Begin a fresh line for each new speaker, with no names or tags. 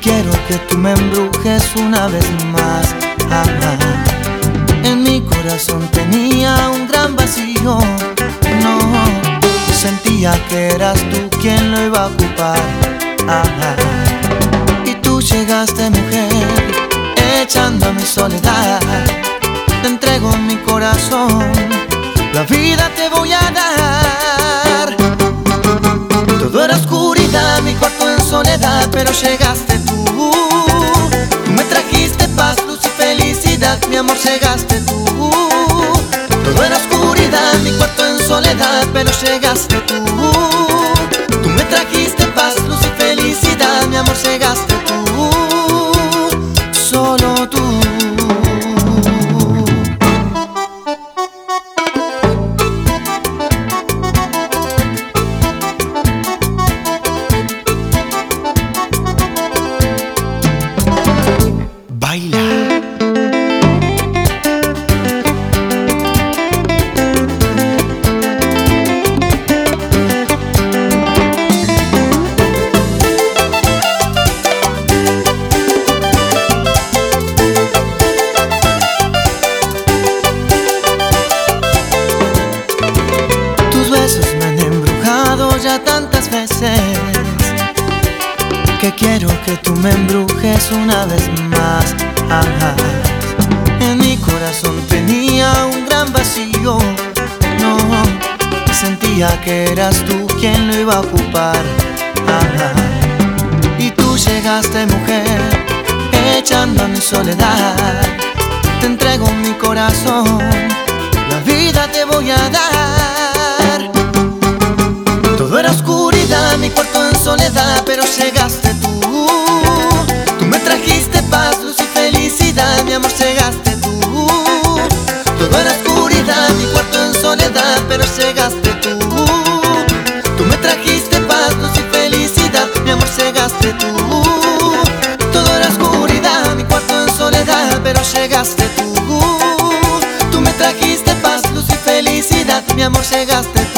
quiero que tú me embrujes una vez más. En mi corazón tenía un gran vacío. No, sentía que eras tú quien lo iba a ocupar. Y tú llegaste, mujer, echando a mi soledad. Te entrego mi corazón, la vida te voy a dar. Todo era oscuridad, mi cuarto en soledad, pero llegaste tú. Tú me trajiste paz, luz y felicidad, mi amor, llegaste tú. Todo era oscuridad, mi cuarto en soledad, pero llegaste tú. Tú me trajiste paz, luz y felicidad, mi amor, llegaste tú. Solo tú. Ya tantas veces que quiero que tú me embrujes una vez más. En mi corazón tenía un gran vacío. No, sentía que eras tú quien lo iba a ocupar. Y tú llegaste, mujer, echando a mi soledad. Te entrego mi corazón, la vida te voy a dar. Todo era oscuridad, mi cuarto en soledad, pero llegaste tú. Tú me trajiste paz, luz y felicidad, mi amor, llegaste tú. Todo era oscuridad, mi cuarto en soledad, pero llegaste tú. Tú me trajiste paz, luz y felicidad, mi amor, llegaste tú. Todo era oscuridad, mi cuarto en soledad, pero llegaste tú. Tú me trajiste paz, luz y felicidad, mi amor, llegaste tú.